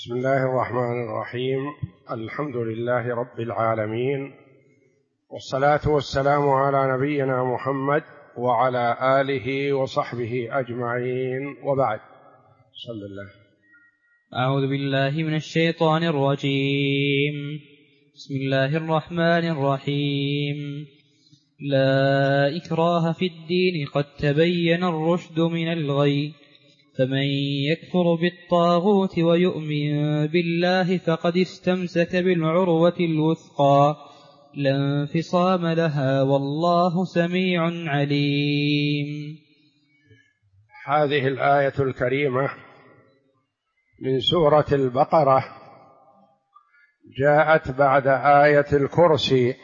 بسم الله الرحمن الرحيم. الحمد لله رب العالمين، والصلاة والسلام على نبينا محمد وعلى آله وصحبه أجمعين، وبعد. صلى الله. أعوذ بالله من الشيطان الرجيم. بسم الله الرحمن الرحيم. لا إكراه في الدين، قد تبين الرشد من الغي، فمن يكفر بالطاغوت ويؤمن بالله فقد استمسك بالعروة الوثقى، لا انفصام لها، والله سميع عليم. هذه الآية الكريمة من سورة البقرة جاءت بعد آية الكرسي،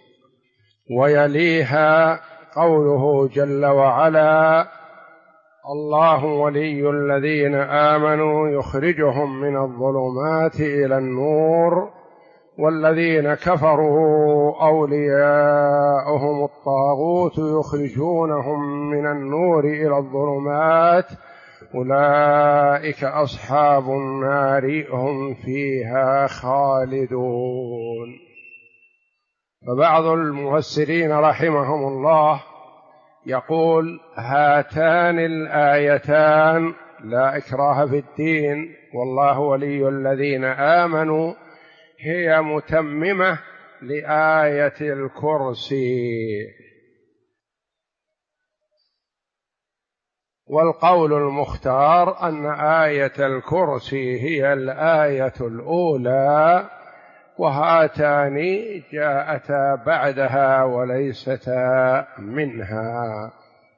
ويليها قوله جل وعلا: الله ولي الذين آمنوا يخرجهم من الظلمات إلى النور، والذين كفروا أولياؤهم الطاغوت يخرجونهم من النور إلى الظلمات، أولئك أصحاب النار هم فيها خالدون. فبعض المفسرين رحمهم الله يقول: هاتان الآيتان، لا إكراه في الدين والله ولي الذين آمنوا، هي متممة لآية الكرسي. والقول المختار أن آية الكرسي هي الآية الأولى، وهاتان جاءتا بعدها وليستا منها.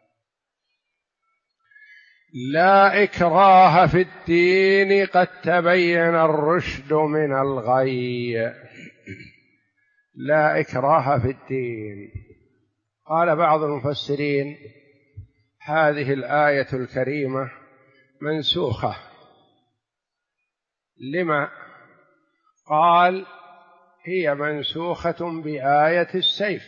لا إكراه في الدين، قد تبين الرشد من الغي. لا إكراه في الدين. قال بعض المفسرين: هذه الآية الكريمة منسوخة. لما؟ قال: هي منسوخة بآية السيف: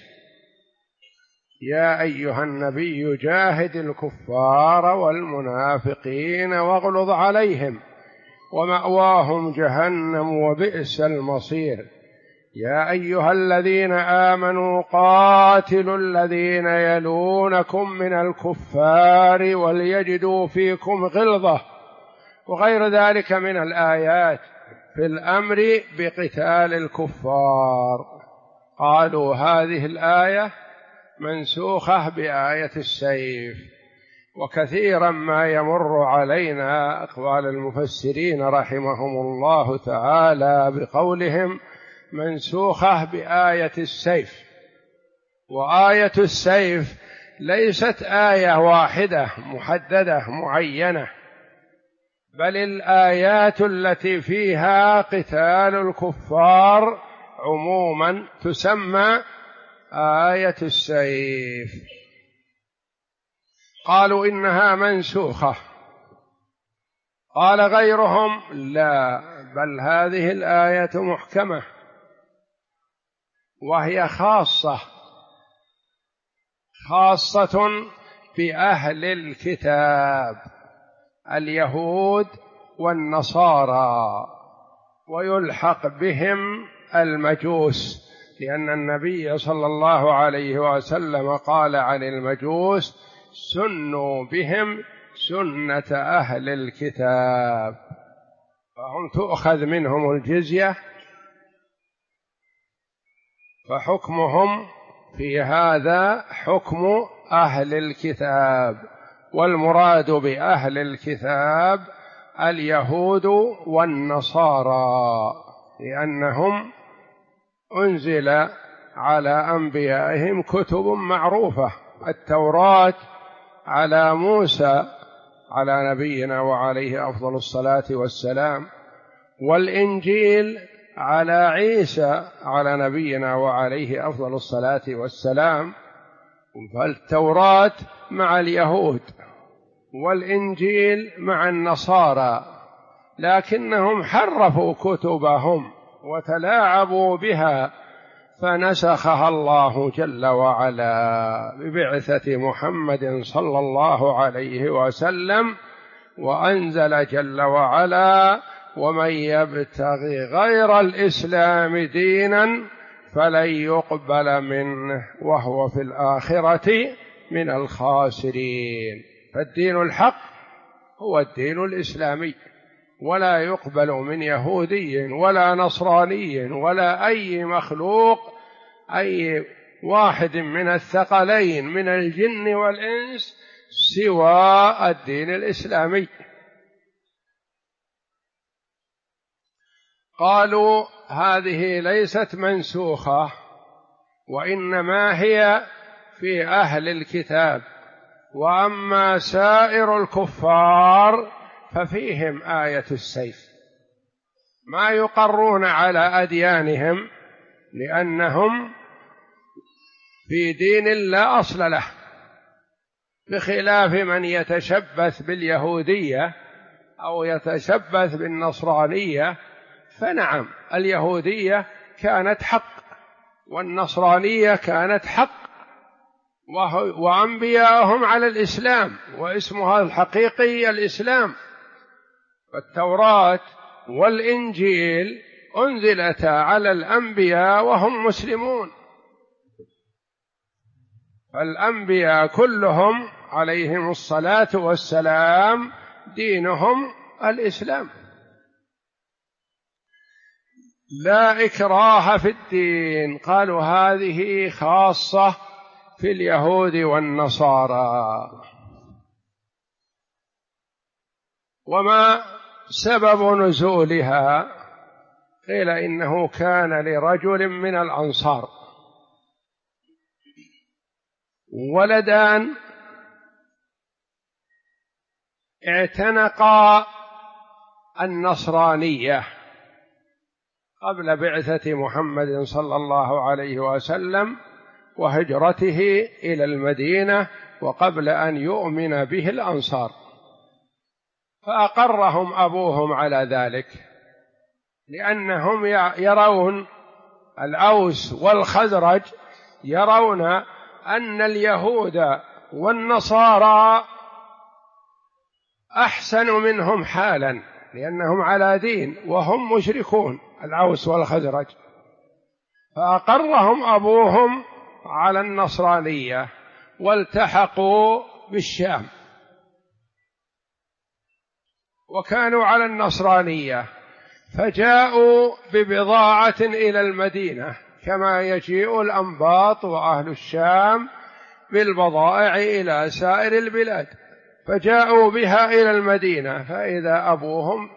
يا أيها النبي جاهد الكفار والمنافقين واغلظ عليهم ومأواهم جهنم وبئس المصير، يا أيها الذين آمنوا قاتلوا الذين يلونكم من الكفار وليجدوا فيكم غلظة، وغير ذلك من الآيات في الأمر بقتال الكفار. قالوا هذه الآية منسوخة بآية السيف. وكثيرا ما يمر علينا أقوال المفسرين رحمهم الله تعالى بقولهم منسوخة بآية السيف. وآية السيف ليست آية واحدة محددة معينة، بل الآيات التي فيها قتال الكفار عموما تسمى آية السيف. قالوا إنها منسوخة. قال غيرهم: لا، بل هذه الآية محكمة، وهي خاصة بأهل الكتاب اليهود والنصارى، ويلحق بهم المجوس، لأن النبي صلى الله عليه وسلم قال عن المجوس: سنوا بهم سنة أهل الكتاب، فهم تؤخذ منهم الجزية، فحكمهم في هذا حكم أهل الكتاب. والمراد بأهل الكتاب اليهود والنصارى، لأنهم أنزل على أنبيائهم كتب معروفة: التوراة على موسى على نبينا وعليه أفضل الصلاة والسلام، والإنجيل على عيسى على نبينا وعليه أفضل الصلاة والسلام. فالتوراة مع اليهود والإنجيل مع النصارى، لكنهم حرفوا كتبهم وتلاعبوا بها، فنسخها الله جل وعلا ببعثة محمد صلى الله عليه وسلم، وأنزل جل وعلا ومن يبتغي غير الإسلام دينا فلن يقبل منه وهو في الآخرة من الخاسرين. فالدين الحق هو الدين الإسلامي، ولا يقبل من يهودي ولا نصراني ولا أي مخلوق، أي واحد من الثقلين من الجن والإنس، سوى الدين الإسلامي. قالوا هذه ليست منسوخة، وإنما هي في أهل الكتاب، وأما سائر الكفار ففيهم آية السيف، ما يقرون على أديانهم لأنهم في دين لا أصل له، بخلاف من يتشبث باليهودية أو يتشبث بالنصرانية. فنعم، اليهودية كانت حق والنصرانية كانت حق، وأنبياءهم على الإسلام، واسمها الحقيقي الإسلام. فالتوراة والإنجيل أنزلتا على الأنبياء وهم مسلمون، فالأنبياء كلهم عليهم الصلاة والسلام دينهم الإسلام. لا إكراه في الدين، قالوا هذه خاصة في اليهود والنصارى. وما سبب نزولها؟ قيل إنه كان لرجل من الأنصار ولدان اعتنقا النصرانية قبل بعثة محمد صلى الله عليه وسلم وهجرته إلى المدينة، وقبل أن يؤمن به الأنصار، فأقرهم أبوهم على ذلك، لأنهم يرون الأوس والخزرج يرون أن اليهود والنصارى أحسن منهم حالا، لأنهم على دين وهم مشركون الأوس والخزرج، فأقرهم أبوهم على النصرانية والتحقوا بالشام، وكانوا على النصرانية، فجاءوا ببضاعة إلى المدينة كما يجيء الأنباط وأهل الشام بالبضائع إلى سائر البلاد، فجاءوا بها إلى المدينة، فإذا أبوهم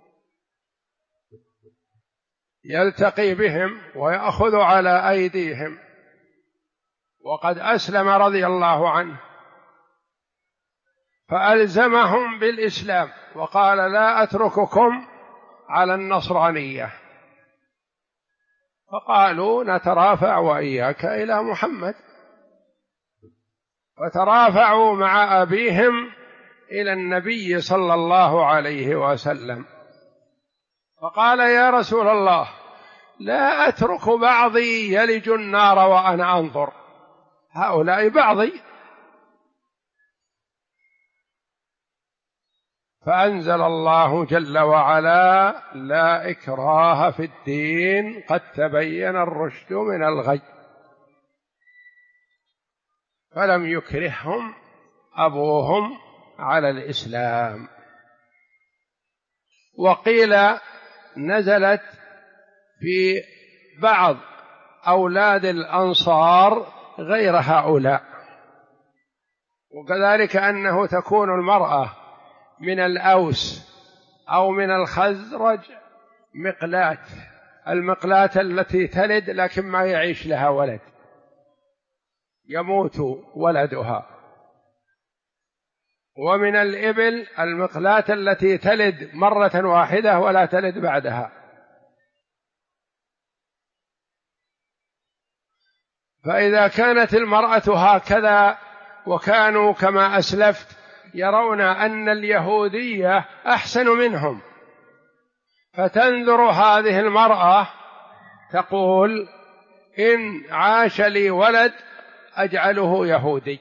يلتقي بهم ويأخذ على أيديهم، وقد أسلم رضي الله عنه، فألزمهم بالإسلام وقال لا أترككم على النصرانية، فقالوا نترافع وإياك إلى محمد، فترافعوا مع أبيهم إلى النبي صلى الله عليه وسلم، فقال يا رسول الله لا أترك بعضي يلج النار وأنا أنظر، هؤلاء بعضي. فأنزل الله جل وعلا لا إكراه في الدين قد تبين الرشد من الغي، فلم يكرههم أبوهم على الإسلام. وقيل نزلت في بعض أولاد الأنصار غير هؤلاء، وكذلك أنه تكون المرأة من الأوس أو من الخزرج مقلاة، المقلاة التي تلد لكن ما يعيش لها ولد، يموت ولدها، ومن الإبل المقلاة التي تلد مرة واحدة ولا تلد بعدها. فإذا كانت المرأة هكذا، وكانوا كما أسلفت يرون أن اليهودية أحسن منهم، فتنذر هذه المرأة تقول إن عاش لي ولد أجعله يهودي،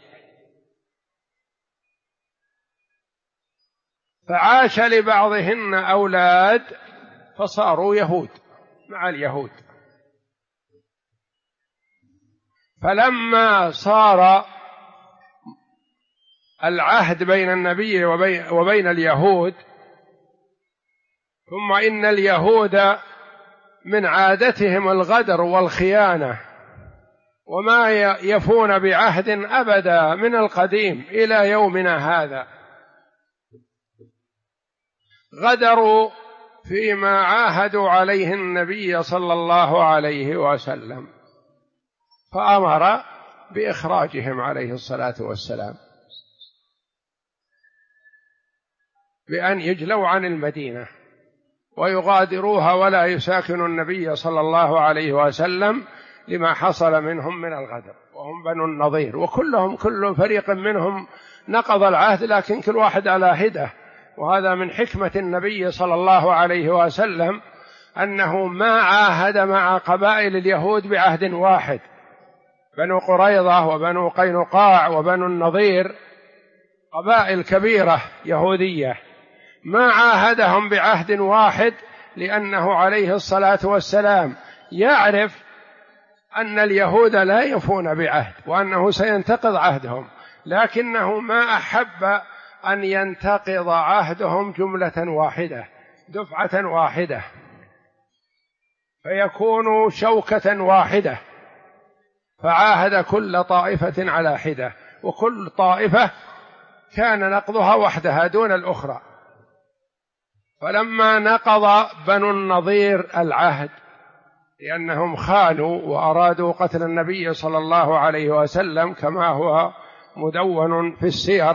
فعاش لبعضهن أولاد فصاروا يهود مع اليهود. فلما صار العهد بين النبي وبين اليهود، ثم إن اليهود من عادتهم الغدر والخيانة، وما يفون بعهد أبدا من القديم إلى يومنا هذا، غدروا فيما عاهدوا عليه النبي صلى الله عليه وسلم، فأمر بإخراجهم عليه الصلاة والسلام، بأن يجلوا عن المدينة ويغادروها ولا يساكنوا النبي صلى الله عليه وسلم لما حصل منهم من الغدر، وهم بنو النضير، وكلهم كل فريق منهم نقض العهد، لكن كل واحد على هدة. وهذا من حكمة النبي صلى الله عليه وسلم أنه ما عاهد مع قبائل اليهود بعهد واحد. بنو قريظة وبنو قينقاع وبنو النضير قبائل كبيرة يهودية، ما عاهدهم بعهد واحد، لأنه عليه الصلاة والسلام يعرف أن اليهود لا يفون بعهد وأنه سينتقض عهدهم، لكنه ما أحب أن ينتقض عهدهم جملة واحدة دفعة واحدة، فيكون شوكة واحدة، فعاهد كل طائفة على حدة، وكل طائفة كان نقضها وحدها دون الأخرى. فلما نقض بنو النضير العهد لأنهم خانوا وأرادوا قتل النبي صلى الله عليه وسلم كما هو مدون في السير،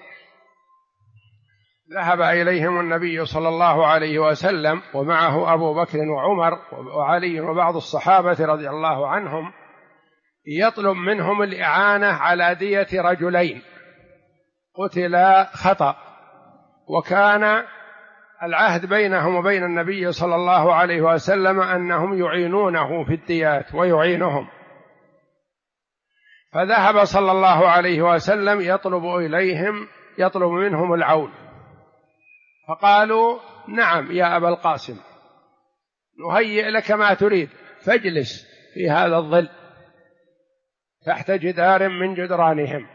ذهب إليهم النبي صلى الله عليه وسلم ومعه أبو بكر وعمر وعلي وبعض الصحابة رضي الله عنهم، يطلب منهم الإعانة على دية رجلين قتلا خطأ، وكان العهد بينهم وبين النبي صلى الله عليه وسلم أنهم يعينونه في الديات ويعينهم. فذهب صلى الله عليه وسلم يطلب منهم العون، فقالوا نعم يا أبا القاسم، نهيئ لك ما تريد، فاجلس في هذا الظل تحت جدار من جدرانهم.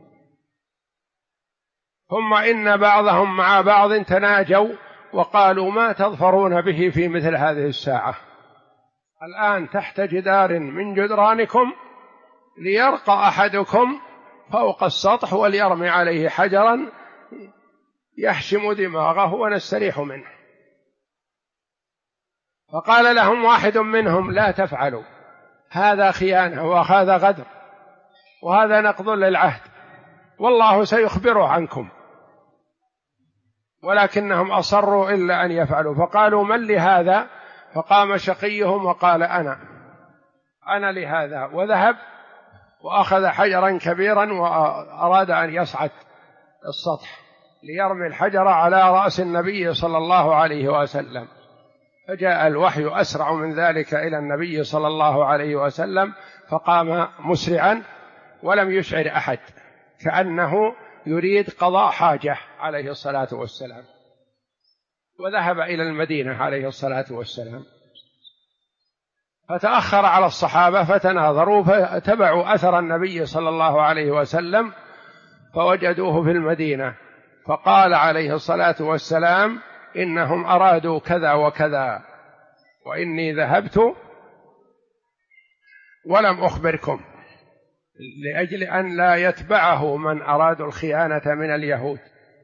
ثم إن بعضهم مع بعض تناجوا وقالوا ما تظفرون به في مثل هذه الساعة، الآن تحت جدار من جدرانكم ليرقى أحدكم فوق السطح وليرمي عليه حجرا يحشم دماغه ونستريح منه. فقال لهم واحد منهم لا تفعلوا، هذا خيانة وهذا غدر وهذا نقض للعهد، والله سيخبره عنكم. ولكنهم أصروا إلا أن يفعلوا، فقالوا من لهذا؟ فقام شقيهم وقال أنا لهذا، وذهب وأخذ حجرا كبيرا وأراد أن يصعد السطح ليرمي الحجر على رأس النبي صلى الله عليه وسلم، فجاء الوحي أسرع من ذلك إلى النبي صلى الله عليه وسلم، فقام مسرعا ولم يشعر أحد، كأنه يريد قضاء حاجة عليه الصلاة والسلام، وذهب إلى المدينة عليه الصلاة والسلام. فتأخر على الصحابة فتناظروا فتبعوا أثر النبي صلى الله عليه وسلم فوجدوه في المدينة، فقال عليه الصلاة والسلام إنهم أرادوا كذا وكذا وإني ذهبت ولم أخبركم، لأجل أن لا يتبعه من أرادوا الخيانة من اليهود.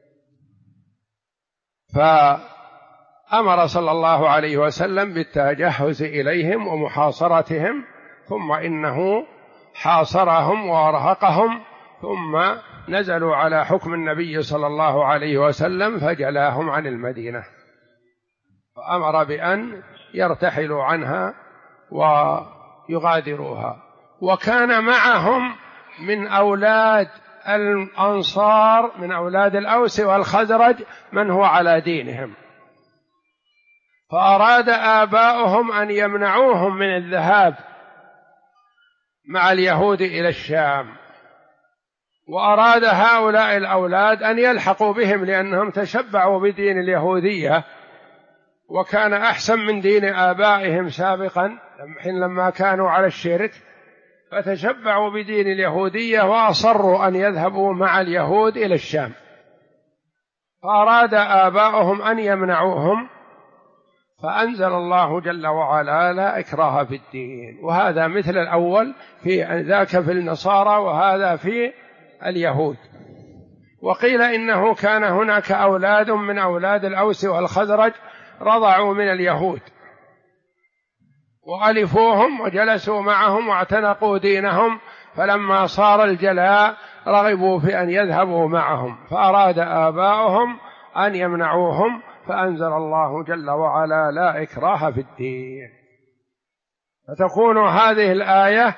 فأمر صلى الله عليه وسلم بالتجهز إليهم ومحاصرتهم، ثم إنه حاصرهم وأرهقهم، ثم نزلوا على حكم النبي صلى الله عليه وسلم فجلاهم عن المدينة، فأمر بأن يرتحلوا عنها ويغادروها. وكان معهم من أولاد الأنصار من أولاد الأوس والخزرج من هو على دينهم، فأراد آباؤهم أن يمنعوهم من الذهاب مع اليهود إلى الشام، وأراد هؤلاء الأولاد أن يلحقوا بهم لأنهم تشبعوا بدين اليهودية، وكان أحسن من دين آبائهم سابقا لما كانوا على الشرك، فتشبعوا بدين اليهودية وأصروا أن يذهبوا مع اليهود إلى الشام، فأراد آباؤهم أن يمنعوهم، فأنزل الله جل وعلا لا إكراه في الدين. وهذا مثل الأول، في ذاك في النصارى وهذا في اليهود. وقيل إنه كان هناك أولاد من أولاد الأوس والخزرج رضعوا من اليهود وألفوهم وجلسوا معهم واعتنقوا دينهم، فلما صار الجلاء رغبوا في أن يذهبوا معهم، فأراد آباؤهم أن يمنعوهم، فأنزل الله جل وعلا لا إكراه في الدين. فتكون هذه الآية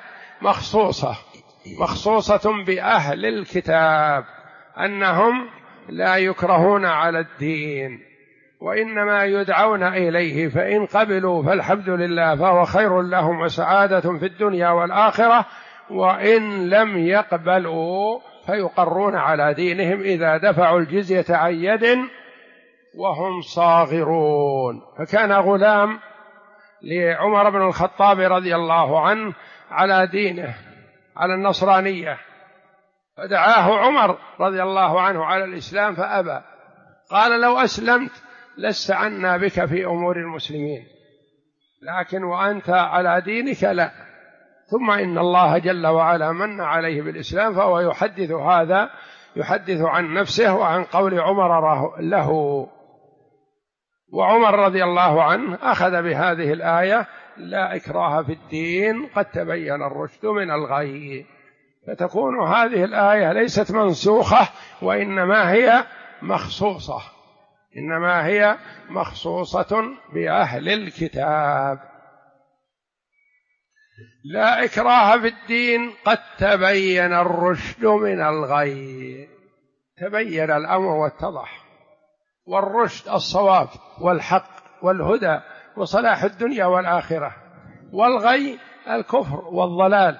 مخصوصة بأهل الكتاب، أنهم لا يكرهون على الدين وإنما يدعون إليه، فإن قبلوا فالحمد لله فهو خير لهم وسعادة في الدنيا والآخرة، وإن لم يقبلوا فيقرون على دينهم إذا دفعوا الجزية عن يد وهم صاغرون. فكان غلام لعمر بن الخطاب رضي الله عنه على دينه، على النصرانية، فدعاه عمر رضي الله عنه على الإسلام فأبى، قال لو أسلمت لاستعنا بك في أمور المسلمين، لكن وأنت على دينك لا. ثم إن الله جل وعلا من عليه بالإسلام، فهو يحدث عن نفسه وعن قول عمر له. وعمر رضي الله عنه أخذ بهذه الآية لا إكراه في الدين قد تبين الرشد من الغي. فتكون هذه الآية ليست منسوخة، وإنما هي مخصوصة بأهل الكتاب. لا إكراه في الدين قد تبين الرشد من الغي، تبين الأمر واتضح، والرشد الصواب والحق والهدى وصلاح الدنيا والآخرة، والغي الكفر والضلال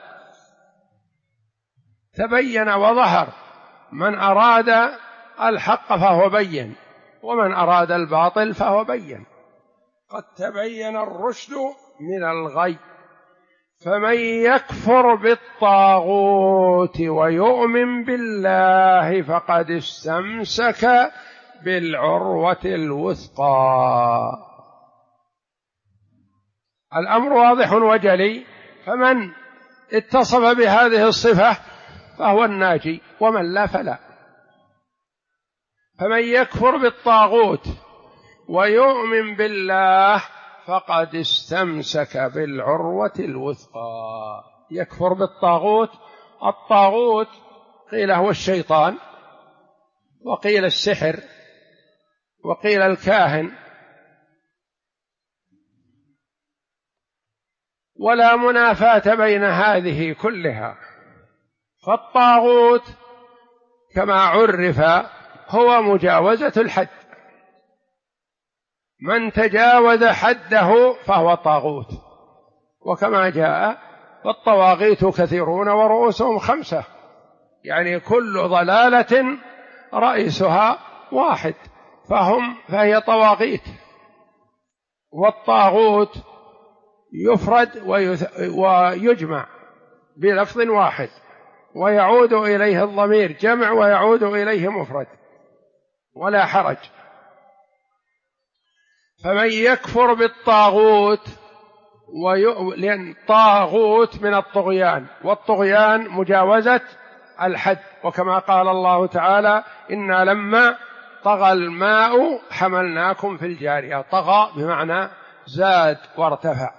تبين وظهر. من أراد الحق فهو بين، ومن أراد الباطل فهو بين. قد تبين الرشد من الغي، فمن يكفر بالطاغوت ويؤمن بالله فقد استمسك بالعروة الوثقى. الأمر واضح وجلي، فمن اتصف بهذه الصفة فهو الناجي، ومن لا فلا. فمن يكفر بالطاغوت ويؤمن بالله فقد استمسك بالعروة الوثقى. يكفر بالطاغوت، الطاغوت قيل هو الشيطان، وقيل السحر، وقيل الكاهن، ولا منافاة بين هذه كلها. فالطاغوت كما عرف هو مجاوزة الحد، من تجاوز حده فهو طاغوت. وكما جاء فالطواغيت كثيرون ورؤوسهم 5، يعني كل ضلالة رئيسها واحد، فهي طواغيت. والطاغوت يفرد ويجمع بلفظ واحد، ويعود إليه الضمير جمع ويعود إليه مفرد، ولا حرج. فمن يكفر بالطاغوت لأن طاغوت من الطغيان، والطغيان مجاوزة الحد، وكما قال الله تعالى إنا لما طغى الماء حملناكم في الجارية. طغى بمعنى زاد وارتفع.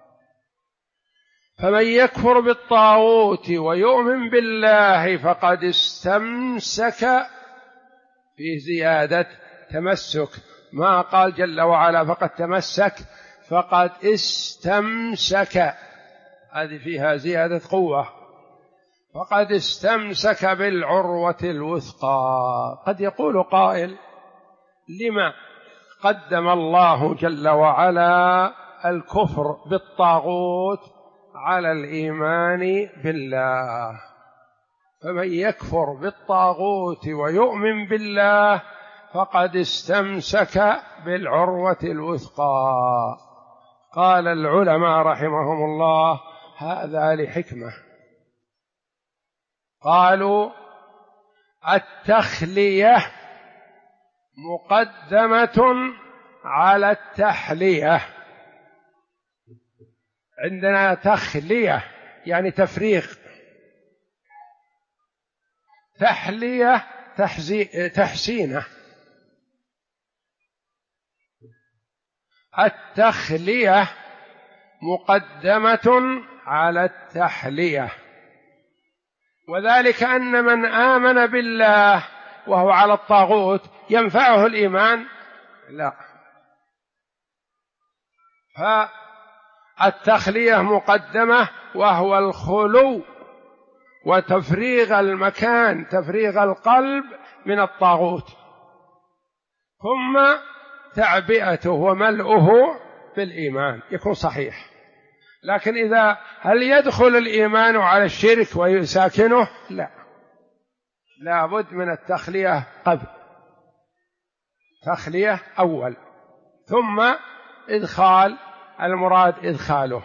فمن يكفر بالطاغوت ويؤمن بالله فقد استمسك، في زيادة تمسك، ما قال جل وعلا فقد تمسك، فقد استمسك، هذه فيها زيادة قوة. فقد استمسك بالعروة الوثقى. قد يقول قائل لما قدم الله جل وعلا الكفر بالطاغوت على الإيمان بالله؟ فمن يكفر بالطاغوت ويؤمن بالله فقد استمسك بالعروة الوثقى. قال العلماء رحمهم الله هذا لحكمة. قالوا التخلية مقدمة على التحلية. عندنا تخلية يعني تفريغ، تحلية تحسينه. التخلية مقدمة على التحلية، وذلك أن من آمن بالله وهو على الطاغوت ينفعه الإيمان؟ لا. فالتخلية مقدمة، وهو الخلو وتفريغ المكان، تفريغ القلب من الطاغوت، ثم تعبئته وملؤه بالإيمان يكون صحيح. لكن هل يدخل الإيمان على الشرك ويساكنه؟ لا، لابد من التخلية قبل، تخلية أول ثم إدخال، المراد إدخاله.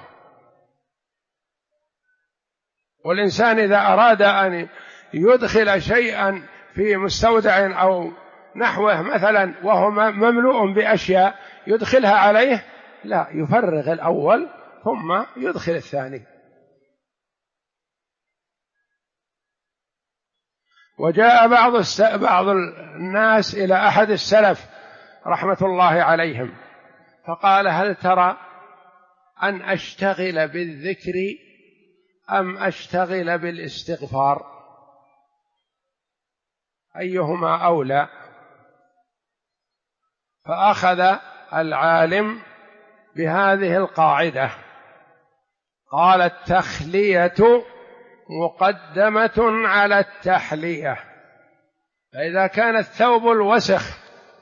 والإنسان إذا أراد أن يدخل شيئا في مستودع أو نحوه مثلا وهو مملوء بأشياء يدخلها عليه، لا، يفرغ الأول ثم يدخل الثاني. وجاء بعض الناس إلى أحد السلف رحمة الله عليهم فقال هل ترى أن أشتغل بالذكر أم أشتغل بالاستغفار؟ أيهما أولى؟ فأخذ العالم بهذه القاعدة، قال التخلية مقدمة على التحلية. فإذا كان الثوب الوسخ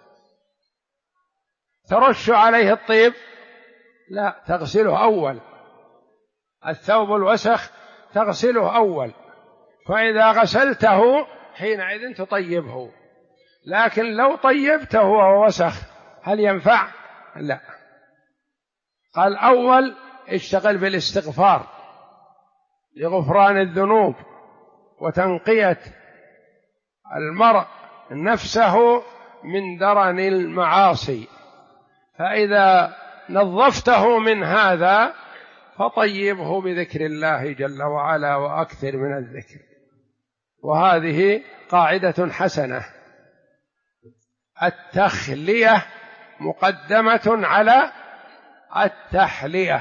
ترش عليه الطيب؟ لا، تغسله أول. الثوب الوسخ تغسله أول، فإذا غسلته حينئذ تطيبه. لكن لو طيبته وهو وسخ هل ينفع؟ لا. قال أول اشتغل بالاستغفار لغفران الذنوب وتنقية المرء نفسه من درن المعاصي، فإذا نظفته من هذا فطيبه بذكر الله جل وعلا وأكثر من الذكر. وهذه قاعدة حسنة، التخلية مقدمة على التحلية.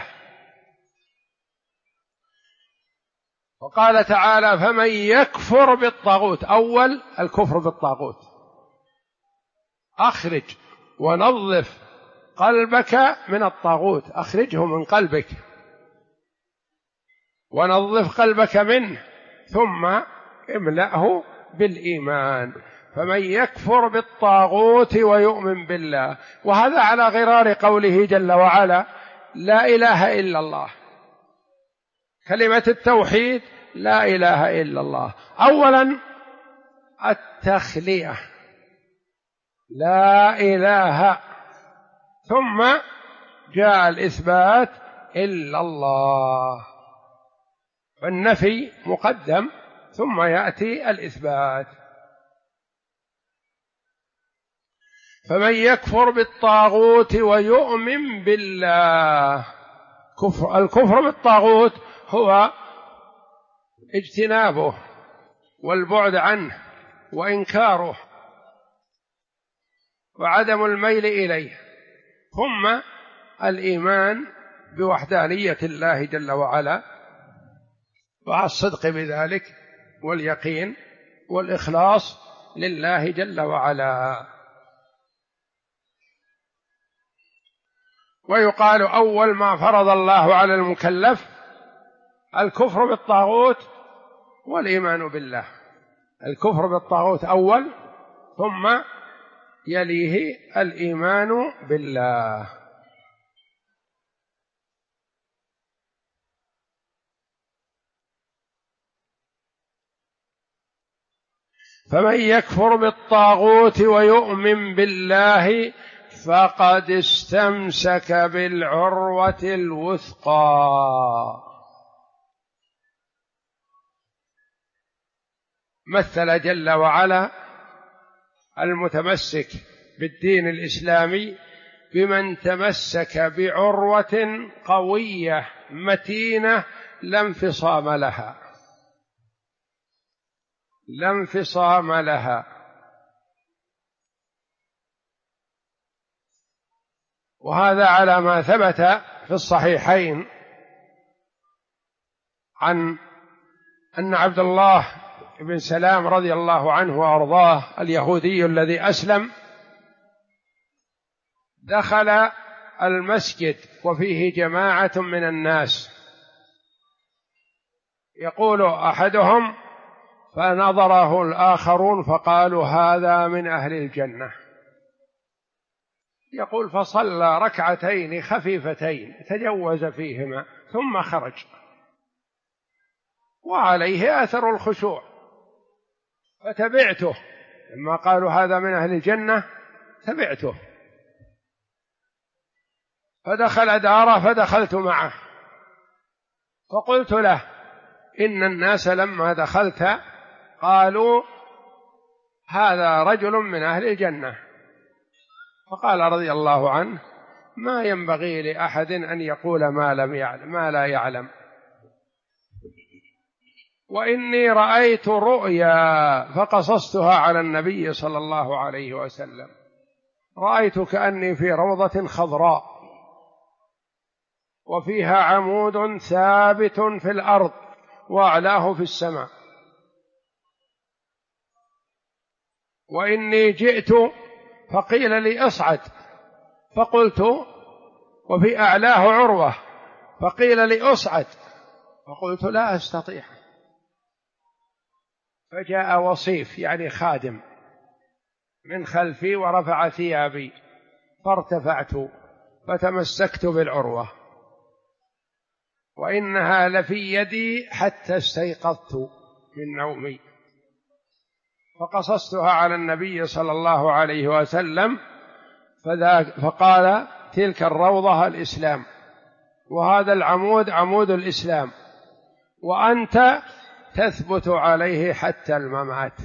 وقال تعالى فمن يكفر بالطاغوت، أول الكفر بالطاغوت، أخرج ونظف قلبك من الطاغوت، أخرجه من قلبك ونظف قلبك منه ثم املأه بالإيمان. فمن يكفر بالطاغوت ويؤمن بالله، وهذا على غرار قوله جل وعلا لا إله إلا الله، كلمة التوحيد لا إله إلا الله. أولا التخلية لا إله، ثم جاء الإثبات إلا الله، فالنفي مقدم ثم يأتي الإثبات. فمن يكفر بالطاغوت ويؤمن بالله، الكفر بالطاغوت هو اجتنابه والبعد عنه وإنكاره وعدم الميل إليه، ثم الإيمان بوحدانية الله جل وعلا والصدق بذلك واليقين والإخلاص لله جل وعلا. ويقال أول ما فرض الله على المكلف الكفر بالطاغوت والإيمان بالله، الكفر بالطاغوت أول ثم يليه الإيمان بالله. فمن يكفر بالطاغوت ويؤمن بالله فقد استمسك بالعروة الوثقى. مثل جل وعلا المتمسك بالدين الإسلامي بمن تمسك بعروة قوية متينة لا انفصام لها، لا انفصام لها. وهذا على ما ثبت في الصحيحين عن أن عبد الله بن سلام رضي الله عنه وأرضاه اليهودي الذي أسلم دخل المسجد وفيه جماعة من الناس، يقول أحدهم فنظره الآخرون فقالوا هذا من أهل الجنة، يقول فصلى ركعتين خفيفتين تجوز فيهما ثم خرج وعليه أثر الخشوع، فتبعته لما قالوا هذا من أهل الجنة تبعته، فدخل داره فدخلت معه، فقلت له إن الناس لما دخلت قالوا هذا رجل من أهل الجنة، فقال رضي الله عنه ما ينبغي لأحد أن يقول ما لا يعلم، وإني رأيت رؤيا فقصصتها على النبي صلى الله عليه وسلم، رأيت كأني في روضة خضراء وفيها عمود ثابت في الأرض وأعلاه في السماء، وإني جئت فقيل لي اصعد، فقلت وفي أعلاه عروة، فقيل لي اصعد، فقلت لا أستطيع، فجاء وصيف يعني خادم من خلفي ورفع ثيابي فارتفعت فتمسكت بالعروة وإنها لفي يدي حتى استيقظت من نومي، فقصصتها على النبي صلى الله عليه وسلم، فقال تلك الروضة الإسلام، وهذا العمود عمود الإسلام، وأنت تثبت عليه حتى الممات،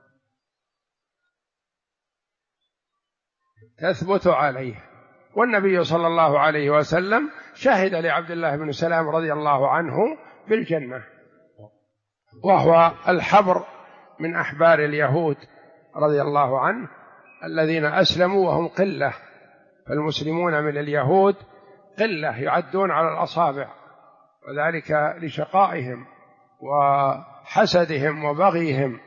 تثبت عليه. والنبي صلى الله عليه وسلم شهد لعبد الله بن سلام رضي الله عنه بالجنة، وهو الحبر من أحبار اليهود رضي الله عنه الذين أسلموا وهم قلة، فالمسلمون من اليهود قلة يعدون على الأصابع، وذلك لشقائهم وحسدهم وبغيهم.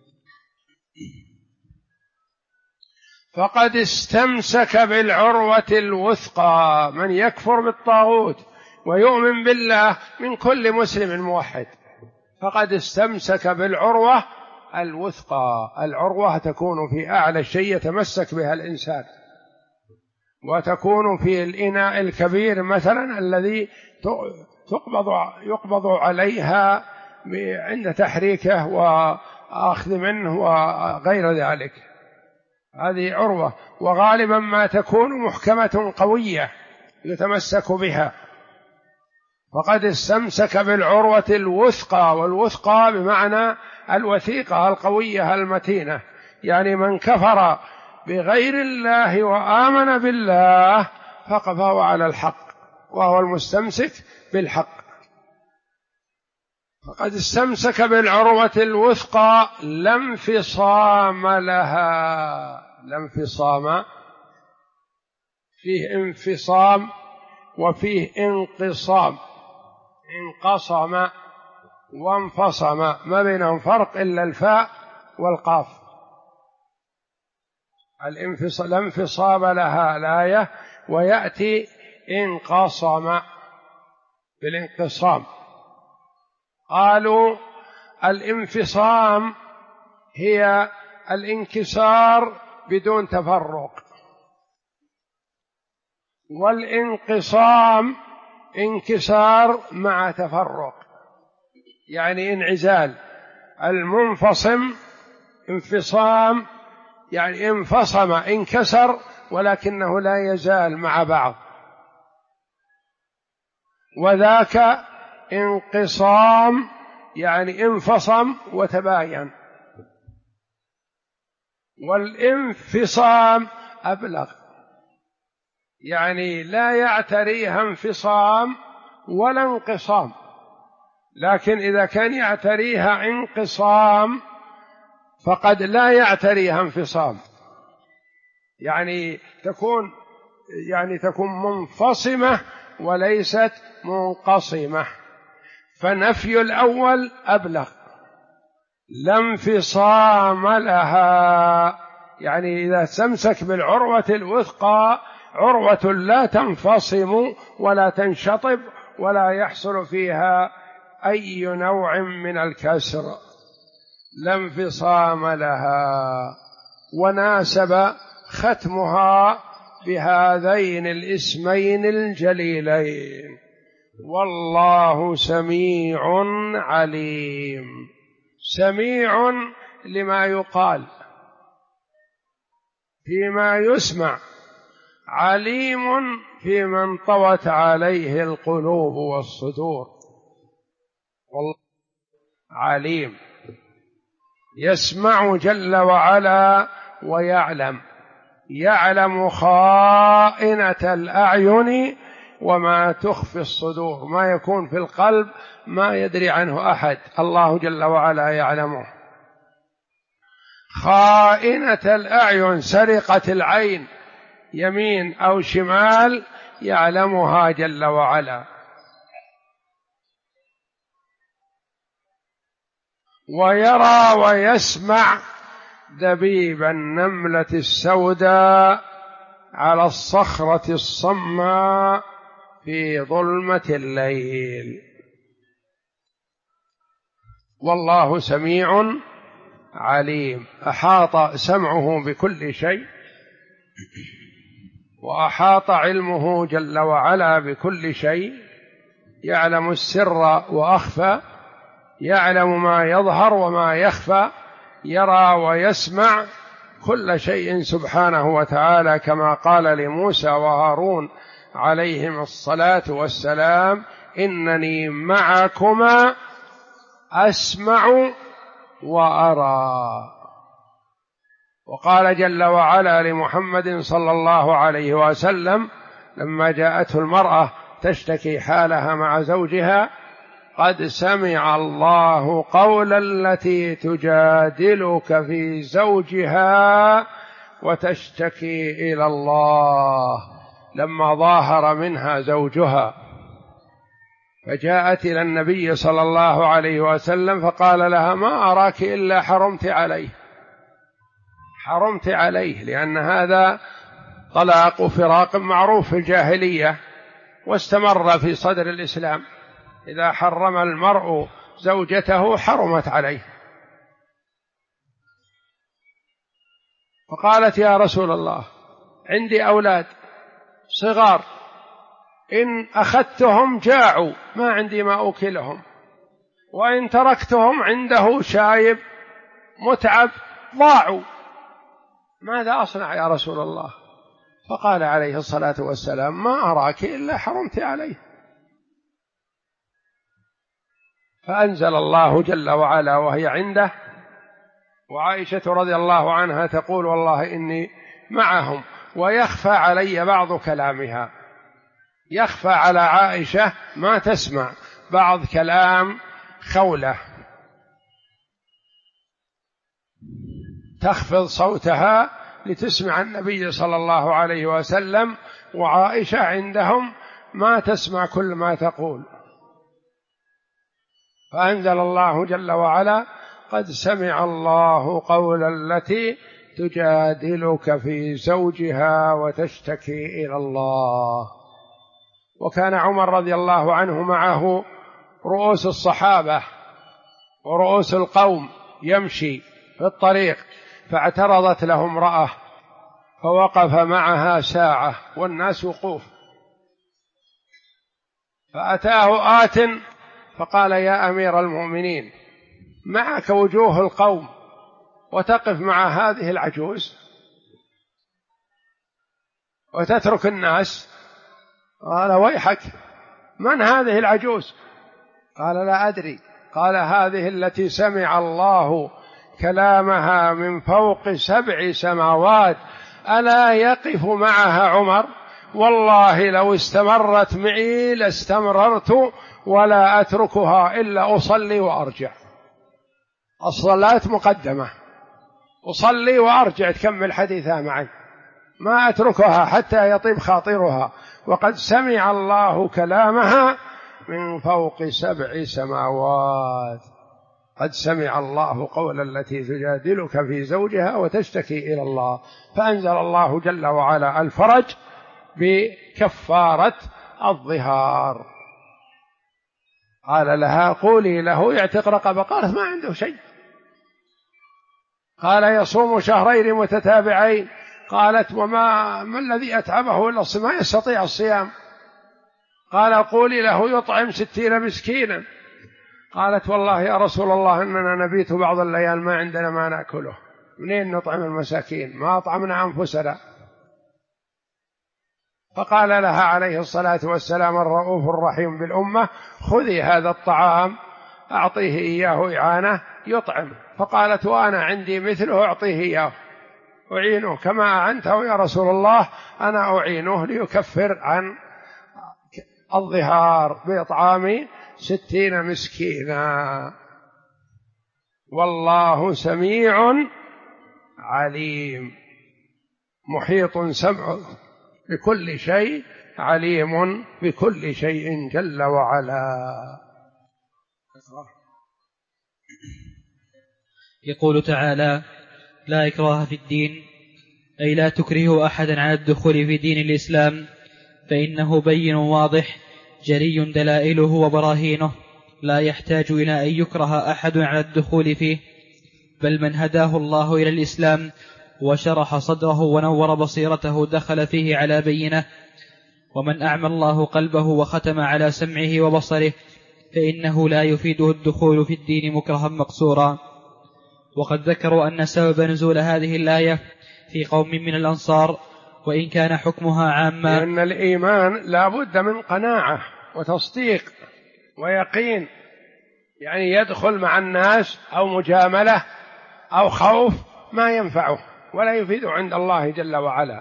فقد استمسك بالعروة الوثقى، من يكفر بالطاغوت ويؤمن بالله من كل مسلم موحد فقد استمسك بالعروة الوثقى. العروة تكون في أعلى الشيء يتمسك بها الإنسان، وتكون في الإناء الكبير مثلا الذي يقبض عليها عند تحريكه وأخذ منه وغير ذلك، هذه عروة، وغالبا ما تكون محكمة قوية يتمسك بها. فقد استمسك بالعروة الوثقى، والوثقى بمعنى الوثيقة القوية المتينة، يعني من كفر بغير الله وآمن بالله فهو على الحق وهو المستمسك بالحق. فقد استمسك بالعروة الوثقى لا انفصام لها. لا انفصام، فيه انفصام وفيه انقصام، انقصم وانفصم ما بينهم فرق إلا الفاء والقاف. لا انفصام لها الآية، ويأتي انقصم بالانقصام. قالوا الانفصام هي الانكسار بدون تفرق، والانقسام انكسار مع تفرق، يعني انعزال. المنفصم انفصام يعني انفصم انكسر ولكنه لا يزال مع بعض، وذاك انقصام يعني انفصم وتباين، والانفصام أبلغ يعني لا يعتريها انفصام ولا انقسام، لكن إذا كان يعتريها انقسام فقد لا يعتريها انفصام، يعني تكون منفصمة وليست منقسمة، فنفي الأول أبلغ. لا انفصام لها يعني إذا استمسك بالعروة الوثقى عروة لا تنفصم ولا تنشطب ولا يحصل فيها أي نوع من الكسر، لا انفصام لها. وناسب ختمها بهذين الاسمين الجليلين: والله سميع عليم. سميع لما يقال فيما يسمع، عليم فيما انطوت عليه القلوب والصدور. والله عليم، يسمع جل وعلا ويعلم، يعلم خائنة الأعين وما تخفي الصدور، ما يكون في القلب ما يدري عنه أحد، الله جل وعلا يعلمه. خائنة الأعين، سرقة العين يمين أو شمال، يعلمها جل وعلا. ويرى ويسمع دبيب النملة السوداء على الصخرة الصماء في ظلمة الليل. والله سميع عليم، أحاط سمعه بكل شيء، وأحاط علمه جل وعلا بكل شيء، يعلم السر وأخفى، يعلم ما يظهر وما يخفى، يرى ويسمع كل شيء سبحانه وتعالى، كما قال لموسى وهارون عليهم الصلاة والسلام: إنني معكما أسمع وأرى. وقال جل وعلا لمحمد صلى الله عليه وسلم لما جاءته المرأة تشتكي حالها مع زوجها: قد سمع الله قول التي تجادلك في زوجها وتشتكي إلى الله، لما ظاهر منها زوجها، فجاءت إلى النبي صلى الله عليه وسلم فقال لها: ما أراك إلا حرمت عليه، لأن هذا طلاق فراق معروف في الجاهلية واستمر في صدر الإسلام، إذا حرم المرء زوجته حرمت عليه. فقالت: يا رسول الله، عندي أولاد صغار، إن أخذتهم جاعوا ما عندي ما أكلهم، وإن تركتهم عنده شايب متعب ضاعوا، ماذا أصنع يا رسول الله؟ فقال عليه الصلاة والسلام: ما أراك إلا حرمت عليه. فأنزل الله جل وعلا وهي عنده، وعائشة رضي الله عنها تقول: والله إني معهم ويخفى علي بعض كلامها، يخفى على عائشة ما تسمع بعض كلام خولة، تخفض صوتها لتسمع النبي صلى الله عليه وسلم، وعائشة عندهم ما تسمع كل ما تقول. فأنزل الله جل وعلا: قد سمع الله قول التي تجادلك في زوجها وتشتكي إلى الله. وكان عمر رضي الله عنه معه رؤوس الصحابة ورؤوس القوم يمشي في الطريق، فاعترضت له امرأة فوقف معها ساعة والناس وقوف، فأتاه آت فقال: يا أمير المؤمنين، معك وجوه القوم وتقف مع هذه العجوز وتترك الناس؟ قال ويحك، من هذه العجوز؟ قال لا أدري. قال هذه التي سمع الله كلامها من فوق 7 سماوات، ألا يقف معها عمر؟ والله لو استمرت معي لاستمررت ولا أتركها إلا أصلي وأرجع. الصلاة مقدمة، أصلي وأرجع تكمل حديثها معي، ما أتركها حتى يطيب خاطرها، وقد سمع الله كلامها من فوق 7 سماوات. قد سمع الله قول التي تجادلك في زوجها وتشتكي إلى الله، فأنزل الله جل وعلا الفرج بكفارة الظهار. قال لها قولي له يعتق رقبة، قالت ما عنده شيء. قال يصوم 2 متتابعين، قالت ما الذي أتعبه إلا الصيام، ما يستطيع الصيام. قال قولي له يطعم 60 مسكينا. قالت والله يا رسول الله إننا نبيت بعض الليال ما عندنا ما نأكله، منين نطعم المساكين؟ ما أطعمنا أنفسنا. فقال لها عليه الصلاة والسلام الرؤوف الرحيم بالأمة خذي هذا الطعام أعطيه إياه إعانة يطعم. فقالت وأنا عندي مثله أعطيه إياه، أعينه كما أعنته يا رسول الله، أنا أعينه ليكفر عن الظهار بإطعام 60 مسكينا. والله سميع عليم، محيط سمع بكل شيء، عليم بكل شيء جل وعلا. يقول تعالى: لا إكراه في الدين، أي لا تكرهوا أحدا على الدخول في دين الإسلام، فإنه بين واضح جلي دلائله وبراهينه، لا يحتاج إلى أن يكره أحد على الدخول فيه، بل من هداه الله إلى الإسلام وشرح صدره ونور بصيرته دخل فيه على بينه، ومن أعمى الله قلبه وختم على سمعه وبصره فإنه لا يفيده الدخول في الدين مكرها مقصورا. وقد ذكروا أن سبب نزول هذه الآية في قوم من الأنصار، وإن كان حكمها عاما، لأن الإيمان لا بد من قناعة وتصديق ويقين، يعني يدخل مع الناس أو مجاملة أو خوف ما ينفعه ولا يفيده عند الله جل وعلا.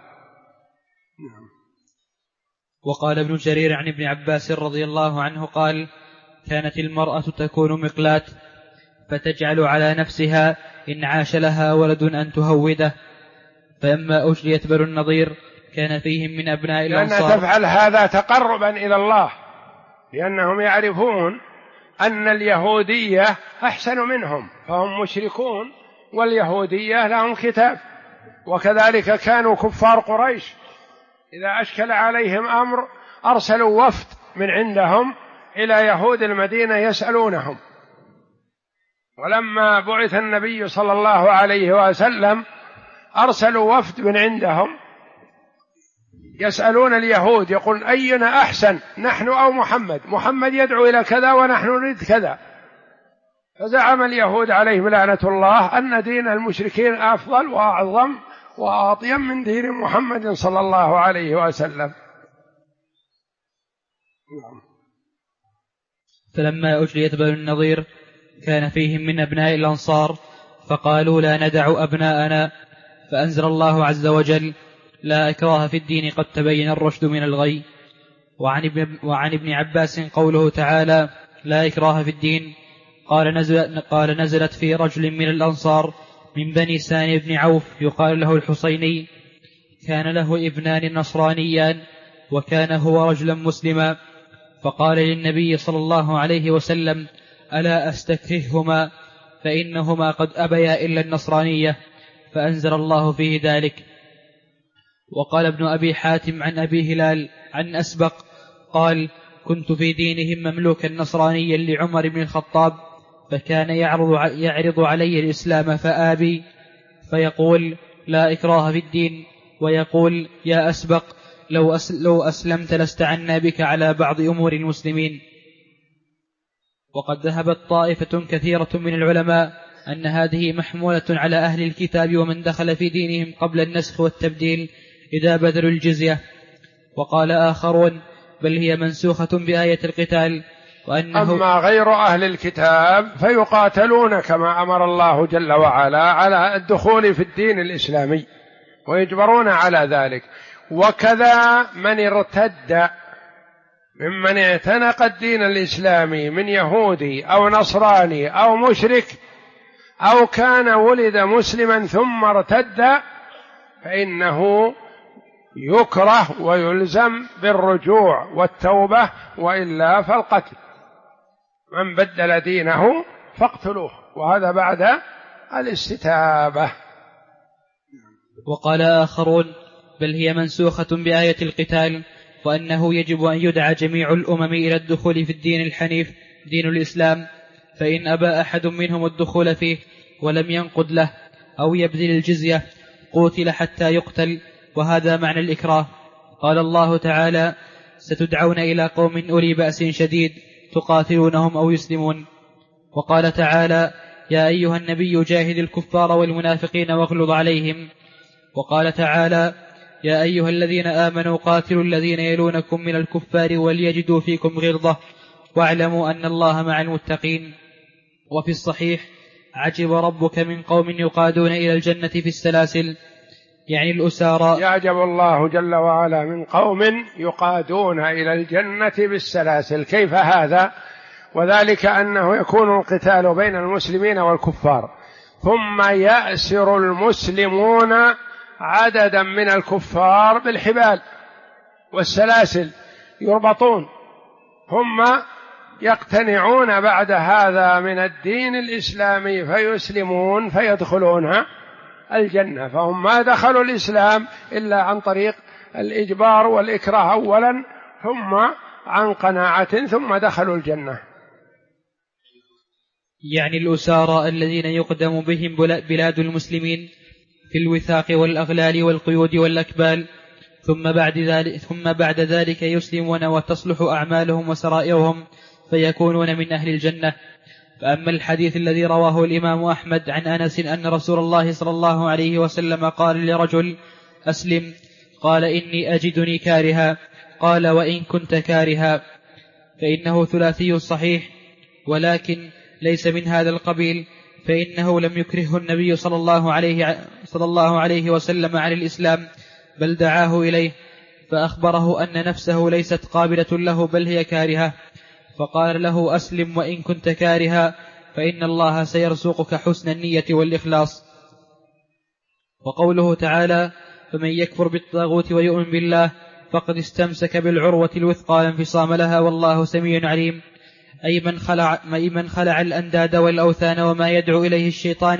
وقال ابن جرير عن ابن عباس رضي الله عنه قال: كانت المرأة تكون مقلاة فتجعل على نفسها إن عاش لها ولد أن تهوده، فلما أجليت بنو النضير كان فيهم من أبناء الأنصار. لأنها تفعل هذا تقربا إلى الله، لأنهم يعرفون أن اليهودية أحسن منهم فهم مشركون، واليهودية لهم كتاب. وكذلك كانوا كفار قريش إذا أشكل عليهم أمر أرسلوا وفد من عندهم إلى يهود المدينة يسألونهم. ولما بعث النبي صلى الله عليه وسلم أرسلوا وفد من عندهم يسألون اليهود، يقول أينا أحسن نحن أو محمد؟ محمد يدعو إلى كذا ونحن نريد كذا. فزعم اليهود عليهم لعنة الله أن دين المشركين أفضل وأعظم وأطيب من دين محمد صلى الله عليه وسلم. فلما أجليت بنو النضير كان فيهم من أبناء الأنصار فقالوا لا ندع أبناءنا، فأنزل الله عز وجل: لا إكراه في الدين قد تبين الرشد من الغي. وعن ابن عباس قوله تعالى: لا إكراه في الدين، قال نزلت في رجل من الأنصار من بني سان بن عوف يقال له الحصيني، كان له ابنان نصرانيان وكان هو رجلا مسلما، فقال للنبي صلى الله عليه وسلم: ألا أستكرههما فإنهما قد أبيا إلا النصرانية، فأنزل الله فيه ذلك. وقال ابن أبي حاتم عن أبي هلال عن أسبق قال: كنت في دينهم مملوكا نصرانيا لعمر بن الخطاب، فكان يعرض علي الإسلام فآبي، فيقول: لا إكراه في الدين، ويقول: يا أسبق لو أسلمت لاستعنا بك على بعض أمور المسلمين. وقد ذهبت طائفة كثيرة من العلماء أن هذه محمولة على أهل الكتاب ومن دخل في دينهم قبل النسخ والتبديل إذا بذلوا الجزية. وقال آخرون بل هي منسوخة بآية القتال، وأنه أما غير أهل الكتاب فيقاتلون كما أمر الله جل وعلا على الدخول في الدين الإسلامي ويجبرون على ذلك. وكذا من ارتد ممن اعتنق الدين الإسلامي من يهودي أو نصراني أو مشرك أو كان ولد مسلما ثم ارتد فإنه يكره ويلزم بالرجوع والتوبة، وإلا فالقتل. من بدل دينه فاقتلوه، وهذا بعد الاستتابة. وقال آخرون بل هي منسوخة بآية القتال، وأنه يجب أن يدعى جميع الأمم إلى الدخول في الدين الحنيف دين الإسلام، فإن أبى أحد منهم الدخول فيه ولم ينقد له أو يبذل الجزية قتل حتى يقتل، وهذا معنى الإكراه. قال الله تعالى ستدعون إلى قوم أولي بأس شديد تقاتلونهم أو يسلمون. وقال تعالى يا أيها النبي جاهد الكفار والمنافقين واغلظ عليهم. وقال تعالى يا أيها الذين آمنوا قاتلوا الذين يلونكم من الكفار وليجدوا فيكم غلظة واعلموا أن الله مع المتقين. وفي الصحيح عجب ربك من قوم يقادون إلى الجنة في السلاسل، يعني الأسارى. يعجب الله جل وعلا من قوم يقادون إلى الجنة بالسلاسل. كيف هذا؟ وذلك أنه يكون القتال بين المسلمين والكفار، ثم يأسر المسلمون عددا من الكفار بالحبال والسلاسل يربطون، ثم يقتنعون بعد هذا من الدين الإسلامي فيسلمون فيدخلون الجنة. فهم ما دخلوا الإسلام إلا عن طريق الإجبار والإكراه أولا، ثم عن قناعة، ثم دخلوا الجنة. يعني الأسارى الذين يقدم بهم بلاد المسلمين في الوثاق والأغلال والقيود والأكبال، ثم بعد ذلك يسلمون وتصلح أعمالهم وسرائرهم فيكونون من أهل الجنة. فأما الحديث الذي رواه الإمام أحمد عن أنس أن رسول الله صلى الله عليه وسلم قال لرجل أسلم، قال إني أجدني كارها، قال وإن كنت كارها، فإنه ثلاثي صحيح، ولكن ليس من هذا القبيل، فإنه لم يكرهه النبي صلى الله عليه وسلم على الإسلام، بل دعاه إليه فأخبره أن نفسه ليست قابلة له بل هي كارهة، فقال له أسلم وإن كنت كارها، فإن الله سيرزقك حسن النية والإخلاص. وقوله تعالى فمن يكفر بالطاغوت ويؤمن بالله فقد استمسك بالعروة الوثقى لا انفصام لها والله سميع عليم، أي من خلع الأنداد والأوثان وما يدعو إليه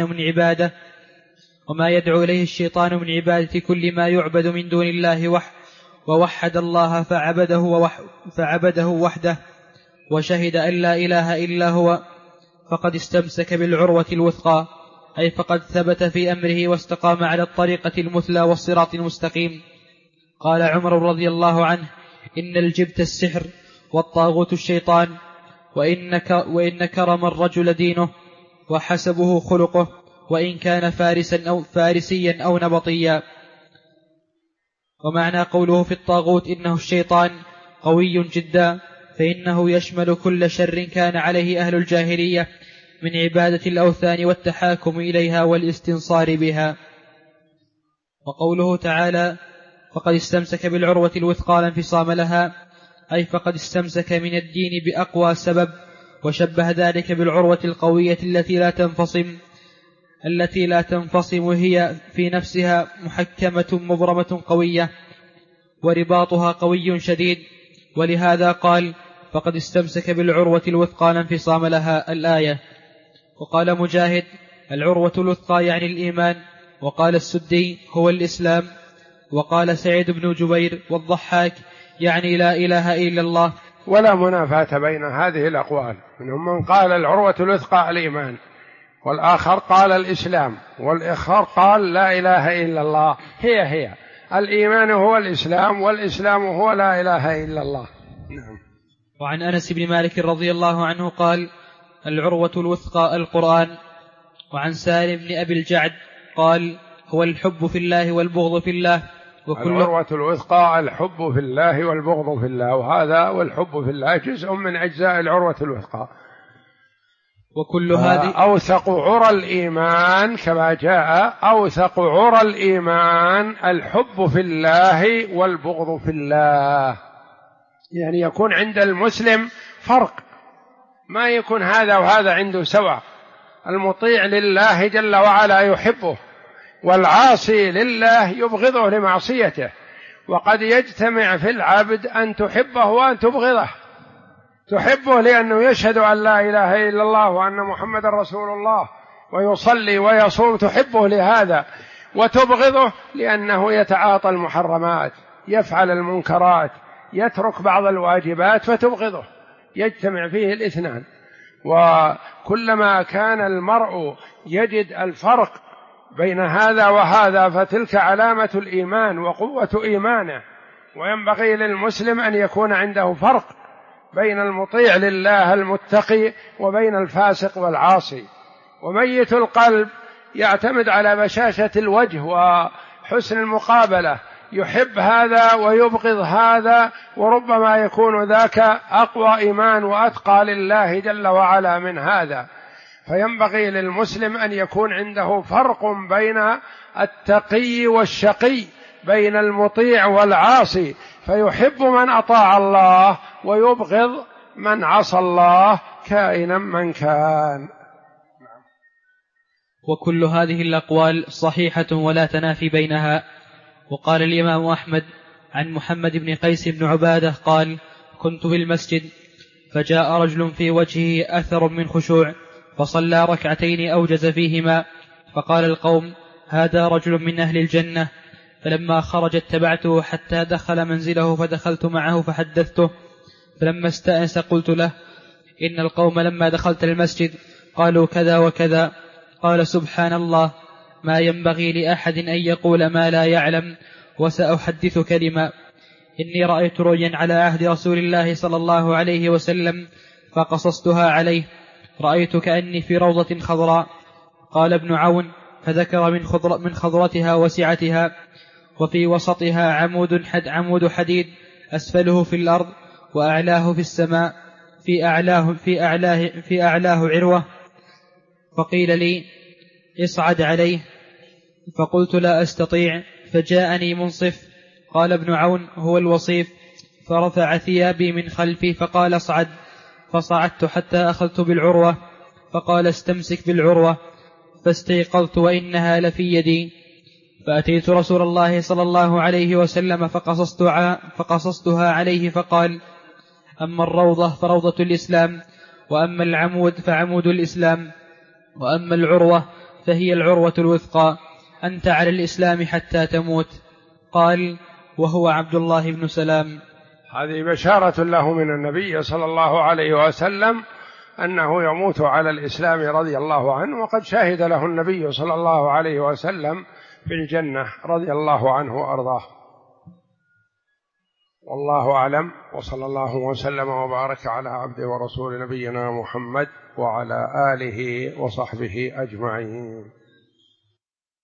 الشيطان من عبادة كل ما يعبد من دون الله ووحد الله فعبده وحده وشهد أن لا إله إلا هو، فقد استمسك بالعروة الوثقى، أي فقد ثبت في أمره واستقام على الطريقة المثلى والصراط المستقيم. قال عمر رضي الله عنه إن الجبت السحر والطاغوت الشيطان، وإن كرم الرجل دينه وحسبه خلقه وإن كان فارسيا أو نبطيا. ومعنى قوله في الطاغوت إنه الشيطان قوي جدا، فإنه يشمل كل شر كان عليه أهل الجاهلية من عبادة الأوثان والتحاكم إليها والاستنصار بها. وقوله تعالى فقد استمسك بالعروة الوثقى لا انفصام لها، أي فقد استمسك من الدين بأقوى سبب، وشبه ذلك بالعروة القوية التي لا تنفصم هي في نفسها محكمة مبرمة قوية ورباطها قوي شديد، ولهذا قال فقد استمسك بالعروة الوثقى لا انفصام لها الآية. وقال مجاهد العروة الوثقى يعني الإيمان، وقال السدي هو الإسلام، وقال سعيد بن جبير والضحاك يعني لا إله إلا الله. ولا منافاة بين هذه الأقوال، منهم من قال العروة الوثقى الإيمان، والآخر قال الإسلام، والآخر قال لا إله إلا الله. هي الإيمان هو الإسلام، والإسلام هو لا إله إلا الله. نعم. وعن أنس بن مالك رضي الله عنه قال العروة الوثقى القرآن، وعن سالم بن أبي الجعد قال هو الحب في الله والبغض في الله. العروة الوثقى الحب في الله والبغض في الله، وهذا والحب في الله جزء من أجزاء العروة الوثقى. وكل هذه أوثق عرى الإيمان كما جاء، أوثق عرى الإيمان الحب في الله والبغض في الله، يعني يكون عند المسلم فرق، ما يكون هذا وهذا عنده سواء. المطيع لله جل وعلا يحبه، والعاصي لله يبغضه لمعصيته. وقد يجتمع في العبد أن تحبه وأن تبغضه، تحبه لأنه يشهد أن لا إله إلا الله وأن محمد رسول الله ويصلي ويصوم، تحبه لهذا، وتبغضه لأنه يتعاطى المحرمات، يفعل المنكرات، يترك بعض الواجبات فتبغضه، يجتمع فيه الاثنان. وكلما كان المرء يجد الفرق بين هذا وهذا فتلك علامة الإيمان وقوة إيمانه. وينبغي للمسلم أن يكون عنده فرق بين المطيع لله المتقي وبين الفاسق والعاصي. وميت القلب يعتمد على بشاشة الوجه وحسن المقابلة، يحب هذا ويبغض هذا، وربما يكون ذاك أقوى إيمان وأتقى لله جل وعلا من هذا. فينبغي للمسلم أن يكون عنده فرق بين التقي والشقي، بين المطيع والعاصي، فيحب من أطاع الله ويبغض من عصى الله كائنا من كان. وكل هذه الأقوال صحيحة ولا تنافي بينها. وقال الإمام أحمد عن محمد بن قيس بن عبادة قال كنت بالمسجد فجاء رجل في وجهه أثر من خشوع فصلى ركعتين أوجز فيهما، فقال القوم هذا رجل من أهل الجنة. فلما خرج اتبعته حتى دخل منزله فدخلت معه فحدثته، فلما استأنس قلت له إن القوم لما دخلت المسجد قالوا كذا وكذا. قال سبحان الله، ما ينبغي لأحد أن يقول ما لا يعلم، وسأحدث كلمة. إني رأيت رؤيا على عهد رسول الله صلى الله عليه وسلم فقصصتها عليه، رأيت كأني في روضة خضراء. قال ابن عون فذكر من خضرتها وسعتها، وفي وسطها عمود حديد أسفله في الأرض وأعلاه في السماء، في أعلاه عروة. فقيل لي اصعد عليه، فقلت لا أستطيع، فجاءني منصف. قال ابن عون هو الوصيف، فرفع ثيابي من خلفي فقال اصعد، فصعدت حتى أخذت بالعروة، فقال استمسك بالعروة، فاستيقظت وإنها لفي يدي. فأتيت رسول الله صلى الله عليه وسلم فقصصتها عليه، فقال أما الروضة فروضة الإسلام، وأما العمود فعمود الإسلام، وأما العروة فهي العروة الوثقى، أنت على الإسلام حتى تموت. قال وهو عبد الله بن سلام. هذه بشارة له من النبي صلى الله عليه وسلم أنه يموت على الإسلام رضي الله عنه، وقد شهد له النبي صلى الله عليه وسلم بالجنة رضي الله عنه وأرضاه. والله أعلم، وصلى الله وسلم وبارك على عبده ورسول نبينا محمد وعلى آله وصحبه أجمعين.